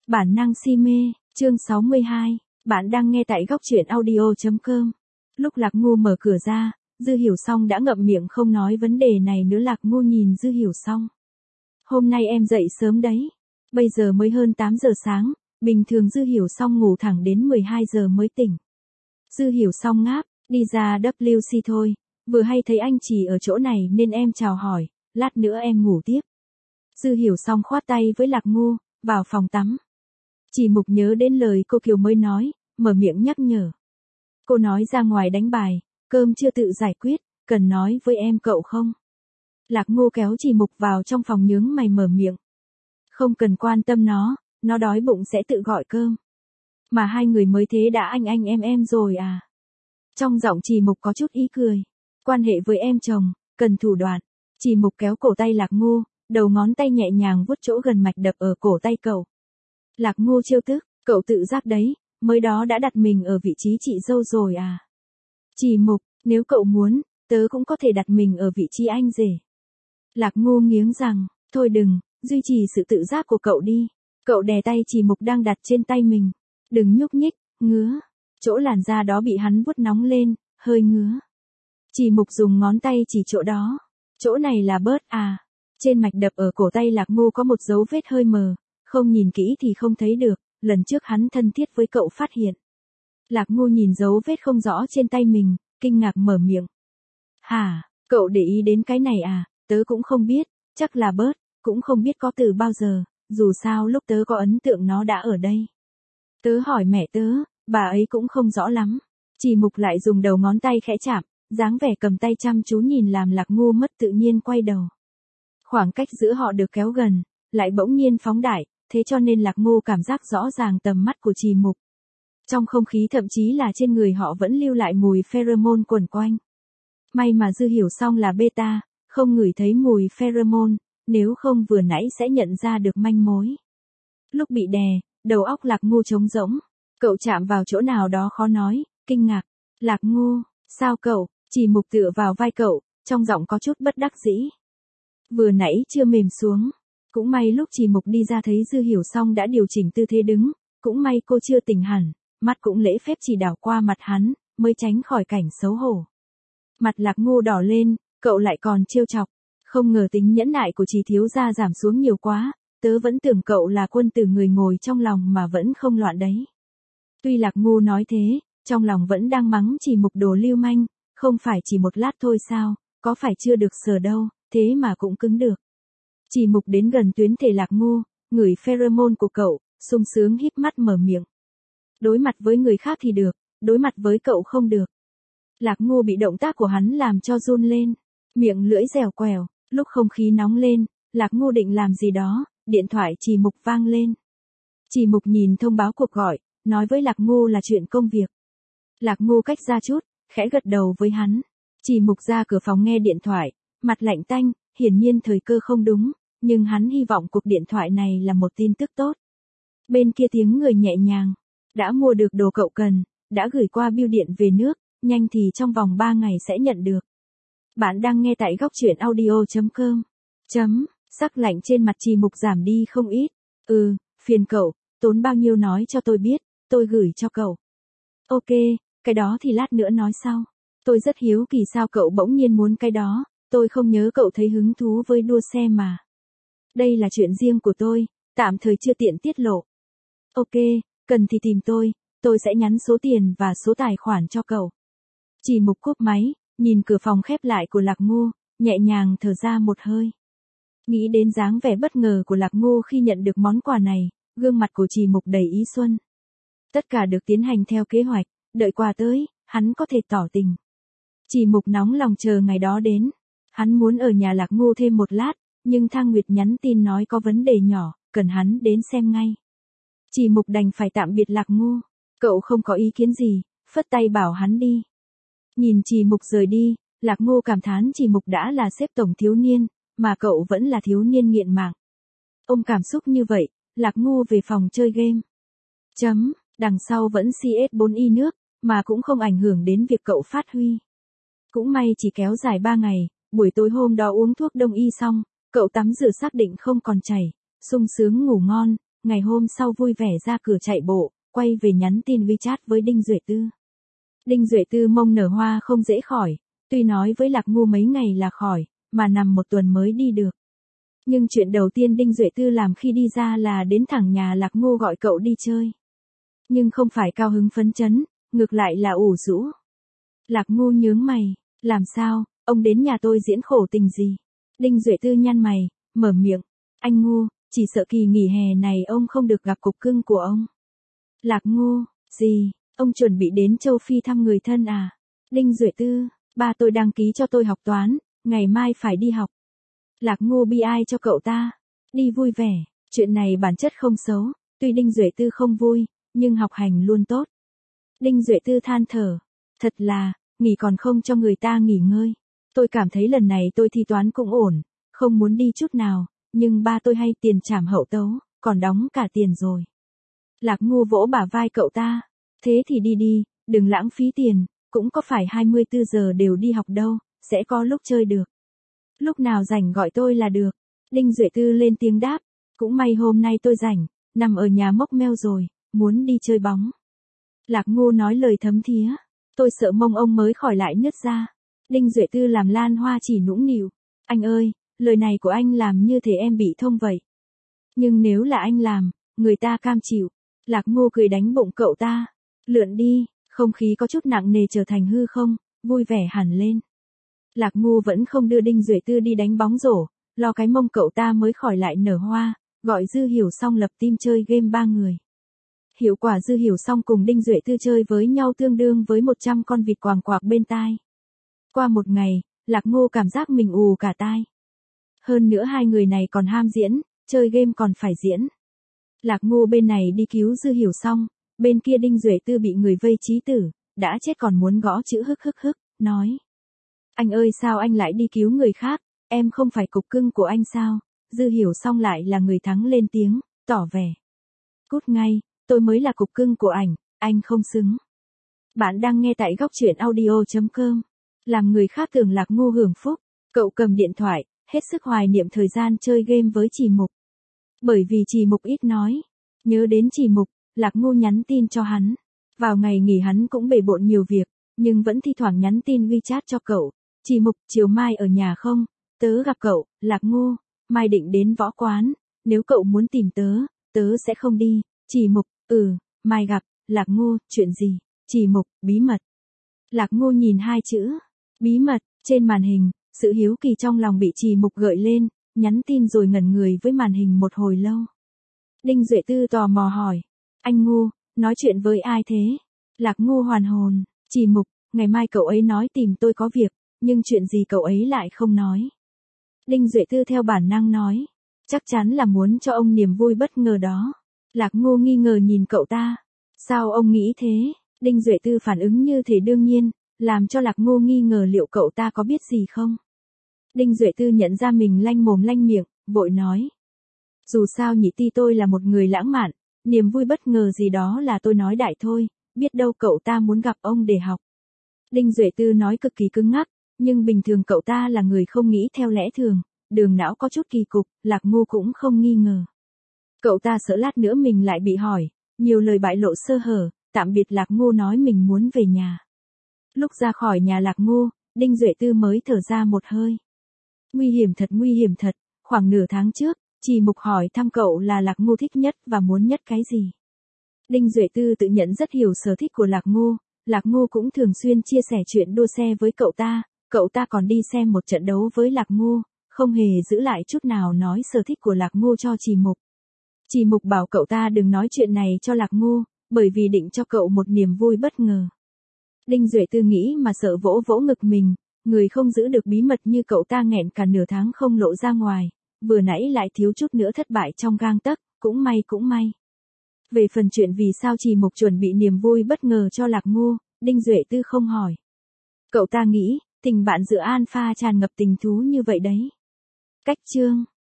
Bản năng si mê, chương 62, bạn đang nghe tại góc truyện audio.com. Lúc Lạc Ngu mở cửa ra, Dư Hiểu Song đã ngậm miệng không nói vấn đề này nữa. Lạc Ngu nhìn Dư Hiểu Song. Hôm nay em dậy sớm đấy. Bây giờ mới hơn 8 giờ sáng, bình thường Dư Hiểu Song ngủ thẳng đến 12 giờ mới tỉnh. Dư Hiểu Song ngáp, đi ra WC thôi, vừa hay thấy anh chỉ ở chỗ này nên em chào hỏi, lát nữa em ngủ tiếp. Dư Hiểu Song khoát tay với Lạc Ngu, vào phòng tắm. Chỉ Mục nhớ đến lời cô Kiều mới nói, mở miệng nhắc nhở. Cô nói ra ngoài đánh bài, cơm chưa tự giải quyết, cần nói với em cậu không? Lạc Ngu kéo Chỉ Mục vào trong phòng nhướng mày mở miệng. Không cần quan tâm nó đói bụng sẽ tự gọi cơm. Mà hai người mới thế đã anh em rồi à? Trong giọng Chỉ Mục có chút ý cười. Quan hệ với em chồng, cần thủ đoạn. Chỉ Mục kéo cổ tay Lạc Ngu, đầu ngón tay nhẹ nhàng vuốt chỗ gần mạch đập ở cổ tay cậu. Lạc Ngu trêu tức, cậu tự giác đấy, mới đó đã đặt mình ở vị trí chị dâu rồi à? Chỉ Mục, nếu cậu muốn, tớ cũng có thể đặt mình ở vị trí anh rể. Lạc Ngu nghiến rằng, thôi đừng, duy trì sự tự giác của cậu đi. Cậu đè tay Chỉ Mục đang đặt trên tay mình. Đừng nhúc nhích, ngứa. Chỗ làn da đó bị hắn vuốt nóng lên, hơi ngứa. Chỉ Mục dùng ngón tay chỉ chỗ đó. Chỗ này là bớt à? Trên mạch đập ở cổ tay Lạc Ngu có một dấu vết hơi mờ, không nhìn kỹ thì không thấy được, lần trước hắn thân thiết với cậu phát hiện. Lạc Ngu nhìn dấu vết không rõ trên tay mình, kinh ngạc mở miệng. Hả, cậu để ý đến cái này à? Tớ cũng không biết, chắc là bớt, cũng không biết có từ bao giờ, dù sao lúc tớ có ấn tượng nó đã ở đây. Tớ hỏi mẹ tớ, bà ấy cũng không rõ lắm. Chỉ Mục lại dùng đầu ngón tay khẽ chạm, dáng vẻ cầm tay chăm chú nhìn làm Lạc Ngu mất tự nhiên quay đầu. Khoảng cách giữa họ được kéo gần, lại bỗng nhiên phóng đại, thế cho nên Lạc Ngu cảm giác rõ ràng tầm mắt của Chỉ Mục. Trong không khí thậm chí là trên người họ vẫn lưu lại mùi pheromone quẩn quanh. May mà Dư Hiểu Song là beta, không ngửi thấy mùi pheromone, nếu không vừa nãy sẽ nhận ra được manh mối. Lúc bị đè, đầu óc Lạc Ngu trống rỗng, cậu chạm vào chỗ nào đó khó nói, kinh ngạc. Lạc Ngu, sao cậu? Chỉ Mục tựa vào vai cậu, trong giọng có chút bất đắc dĩ. Vừa nãy chưa mềm xuống. Cũng may lúc Chỉ Mục đi ra thấy Dư Hiểu Song đã điều chỉnh tư thế đứng, cũng may cô chưa tỉnh hẳn, mắt cũng lễ phép chỉ đảo qua mặt hắn, mới tránh khỏi cảnh xấu hổ. Mặt Lạc Ngu đỏ lên, cậu lại còn trêu chọc, không ngờ tính nhẫn nại của Chỉ thiếu gia giảm xuống nhiều quá, tớ vẫn tưởng cậu là quân tử người ngồi trong lòng mà vẫn không loạn đấy. Tuy Lạc Ngu nói thế, trong lòng vẫn đang mắng Chỉ Mục đồ lưu manh, không phải chỉ một lát thôi sao, có phải chưa được sờ đâu, thế mà cũng cứng được. Chỉ Mục đến gần tuyến thể Lạc Ngu, ngửi pheromone của cậu, sung sướng híp mắt mở miệng. Đối mặt với người khác thì được, đối mặt với cậu không được. Lạc Ngu bị động tác của hắn làm cho run lên, miệng lưỡi dẻo quẹo, lúc không khí nóng lên, Lạc Ngu định làm gì đó, điện thoại Chỉ Mục vang lên. Chỉ Mục nhìn thông báo cuộc gọi, nói với Lạc Ngu là chuyện công việc. Lạc Ngu cách ra chút, khẽ gật đầu với hắn. Chỉ Mục ra cửa phòng nghe điện thoại, mặt lạnh tanh, hiển nhiên thời cơ không đúng, nhưng hắn hy vọng cuộc điện thoại này là một tin tức tốt. Bên kia tiếng người nhẹ nhàng, đã mua được đồ cậu cần, đã gửi qua bưu điện về nước, nhanh thì trong vòng 3 ngày sẽ nhận được. Bạn đang nghe tại góc truyện audio.com. Sắc lạnh trên mặt Chỉ Mục giảm đi không ít. Phiền cậu, tốn bao nhiêu nói cho tôi biết, tôi gửi cho cậu. Ok, cái đó thì lát nữa nói sau. Tôi rất hiếu kỳ sao cậu bỗng nhiên muốn cái đó, tôi không nhớ cậu thấy hứng thú với đua xe mà. Đây là chuyện riêng của tôi, tạm thời chưa tiện tiết lộ. Ok, cần thì tìm tôi sẽ nhắn số tiền và số tài khoản cho cậu. Chỉ Mục cúp máy, nhìn cửa phòng khép lại của Lạc Ngu, nhẹ nhàng thở ra một hơi. Nghĩ đến dáng vẻ bất ngờ của Lạc Ngu khi nhận được món quà này, gương mặt của Chỉ Mục đầy ý xuân. Tất cả được tiến hành theo kế hoạch, đợi quà tới, hắn có thể tỏ tình. Chỉ Mục nóng lòng chờ ngày đó đến. Hắn muốn ở nhà Lạc Ngu thêm một lát, nhưng Thang Nguyệt nhắn tin nói có vấn đề nhỏ, cần hắn đến xem ngay. Chỉ Mục đành phải tạm biệt Lạc Ngu. Cậu không có ý kiến gì, phất tay bảo hắn đi. Nhìn Chỉ Mục rời đi, Lạc Ngu cảm thán Chỉ Mục đã là sếp tổng thiếu niên, mà cậu vẫn là thiếu niên nghiện mạng. Ôm cảm xúc như vậy, Lạc Ngu về phòng chơi game. Đằng sau vẫn CS4Y nước, mà cũng không ảnh hưởng đến việc cậu phát huy. Cũng may chỉ kéo dài 3 ngày, buổi tối hôm đó uống thuốc đông y xong, cậu tắm rửa xác định không còn chảy, sung sướng ngủ ngon, ngày hôm sau vui vẻ ra cửa chạy bộ, quay về nhắn tin WeChat với Đinh Duệ Tư. Đinh Duệ Tư mông nở hoa không dễ khỏi, tuy nói với Lạc Ngu mấy ngày là khỏi, mà nằm một tuần mới đi được. Nhưng chuyện đầu tiên Đinh Duệ Tư làm khi đi ra là đến thẳng nhà Lạc Ngu gọi cậu đi chơi. Nhưng không phải cao hứng phấn chấn, ngược lại là ủ rũ. Lạc Ngu nhướng mày, làm sao, ông đến nhà tôi diễn khổ tình gì? Đinh Duệ Tư nhăn mày, mở miệng, anh Ngu, chỉ sợ kỳ nghỉ hè này ông không được gặp cục cưng của ông. Lạc Ngu, gì, ông chuẩn bị đến châu Phi thăm người thân à? Đinh Duệ Tư, ba tôi đăng ký cho tôi học toán, ngày mai phải đi học. Lạc Ngu bi ai cho cậu ta, đi vui vẻ, chuyện này bản chất không xấu, tuy Đinh Duệ Tư không vui, nhưng học hành luôn tốt. Đinh Duệ Tư than thở, thật là, nghỉ còn không cho người ta nghỉ ngơi. Tôi cảm thấy lần này tôi thi toán cũng ổn, không muốn đi chút nào, nhưng ba tôi hay tiền trảm hậu tấu, còn đóng cả tiền rồi. Lạc Ngu vỗ bả vai cậu ta, thế thì đi đi, đừng lãng phí tiền, cũng có phải 24 giờ đều đi học đâu, sẽ có lúc chơi được. Lúc nào rảnh gọi tôi là được. Đinh Duệ Tư lên tiếng đáp, cũng may hôm nay tôi rảnh, nằm ở nhà mốc meo rồi, muốn đi chơi bóng. Lạc Ngu nói lời thấm thía, tôi sợ mông ông mới khỏi lại nứt ra. Đinh Duệ Tư làm Lan Hoa chỉ nũng nịu, anh ơi, lời này của anh làm như thể em bị thông vậy. Nhưng nếu là anh làm, người ta cam chịu. Lạc Ngu cười đánh bụng cậu ta, lượn đi, không khí có chút nặng nề trở thành hư không, vui vẻ hẳn lên. Lạc Ngu vẫn không đưa Đinh Duệ Tư đi đánh bóng rổ, lo cái mông cậu ta mới khỏi lại nở hoa, gọi Dư Hiểu Song lập team chơi game 3 người. Hiệu quả Dư Hiểu Song cùng Đinh Duệ Tư chơi với nhau tương đương với 100 con vịt quàng quạc bên tai. Qua một ngày, Lạc Ngu cảm giác mình ù cả tai. Hơn nữa hai người này còn ham diễn, chơi game còn phải diễn. Lạc Ngu bên này đi cứu Dư Hiểu Song, bên kia Đinh Duệ Tư bị người vây chí tử, đã chết còn muốn gõ chữ hức, nói. Anh ơi sao anh lại đi cứu người khác, em không phải cục cưng của anh sao? Dư Hiểu Song lại là người thắng lên tiếng, tỏ vẻ. Cút ngay, tôi mới là cục cưng của anh không xứng. Bạn đang nghe tại góc truyện audio.com. Làm người khác tưởng Lạc Ngu hưởng phúc, cậu cầm điện thoại, hết sức hoài niệm thời gian chơi game với Trì Mục. Bởi vì Trì Mục ít nói, nhớ đến Trì Mục, Lạc Ngu nhắn tin cho hắn. Vào ngày nghỉ hắn cũng bề bộn nhiều việc, nhưng vẫn thi thoảng nhắn tin WeChat cho cậu. Trì Mục, chiều mai ở nhà không? Tớ gặp cậu, Lạc Ngu, mai định đến võ quán, nếu cậu muốn tìm tớ sẽ không đi. Trì Mục, mai gặp. Lạc Ngu, chuyện gì? Trì Mục, bí mật. Lạc Ngu nhìn hai chữ, bí mật, trên màn hình, sự hiếu kỳ trong lòng bị Trì Mục gợi lên, nhắn tin rồi ngẩn người với màn hình một hồi lâu. Đinh Duệ Tư tò mò hỏi, anh Ngu, nói chuyện với ai thế? Lạc Ngu hoàn hồn, Trì Mục, ngày mai cậu ấy nói tìm tôi có việc, nhưng chuyện gì cậu ấy lại không nói. Đinh Duệ Tư theo bản năng nói, chắc chắn là muốn cho ông niềm vui bất ngờ đó. Lạc Ngu nghi ngờ nhìn cậu ta, sao ông nghĩ thế? Đinh Duệ Tư phản ứng như thể đương nhiên, làm cho Lạc Ngu nghi ngờ liệu cậu ta có biết gì không. Đinh Duệ Tư nhận ra mình lanh mồm lanh miệng, vội nói. Dù sao nhị ti tôi là một người lãng mạn, niềm vui bất ngờ gì đó là tôi nói đại thôi, biết đâu cậu ta muốn gặp ông để học. Đinh Duệ Tư nói cực kỳ cứng ngắc, nhưng bình thường cậu ta là người không nghĩ theo lẽ thường, đường não có chút kỳ cục, Lạc Ngu cũng không nghi ngờ. Cậu ta sợ lát nữa mình lại bị hỏi, nhiều lời bại lộ sơ hở, tạm biệt Lạc Ngu nói mình muốn về nhà. Lúc ra khỏi nhà Lạc Ngu, Đinh Duệ Tư mới thở ra một hơi. Nguy hiểm thật, khoảng nửa tháng trước, Trì Mục hỏi thăm cậu là Lạc Ngu thích nhất và muốn nhất cái gì. Đinh Duệ Tư tự nhận rất hiểu sở thích của Lạc Ngu cũng thường xuyên chia sẻ chuyện đua xe với cậu ta còn đi xem một trận đấu với Lạc Ngu, không hề giữ lại chút nào nói sở thích của Lạc Ngu cho Trì Mục. Trì Mục bảo cậu ta đừng nói chuyện này cho Lạc Ngu, bởi vì định cho cậu một niềm vui bất ngờ. Đinh Duệ Tư nghĩ mà sợ vỗ vỗ ngực mình, người không giữ được bí mật như cậu ta nghẹn cả nửa tháng không lộ ra ngoài, vừa nãy lại thiếu chút nữa thất bại trong gang tấc, cũng may. Về phần chuyện vì sao Trì Mục chuẩn bị niềm vui bất ngờ cho Lạc Ngu, Đinh Duệ Tư không hỏi. Cậu ta nghĩ, tình bạn giữa Alpha tràn ngập tình thú như vậy đấy. Cách chương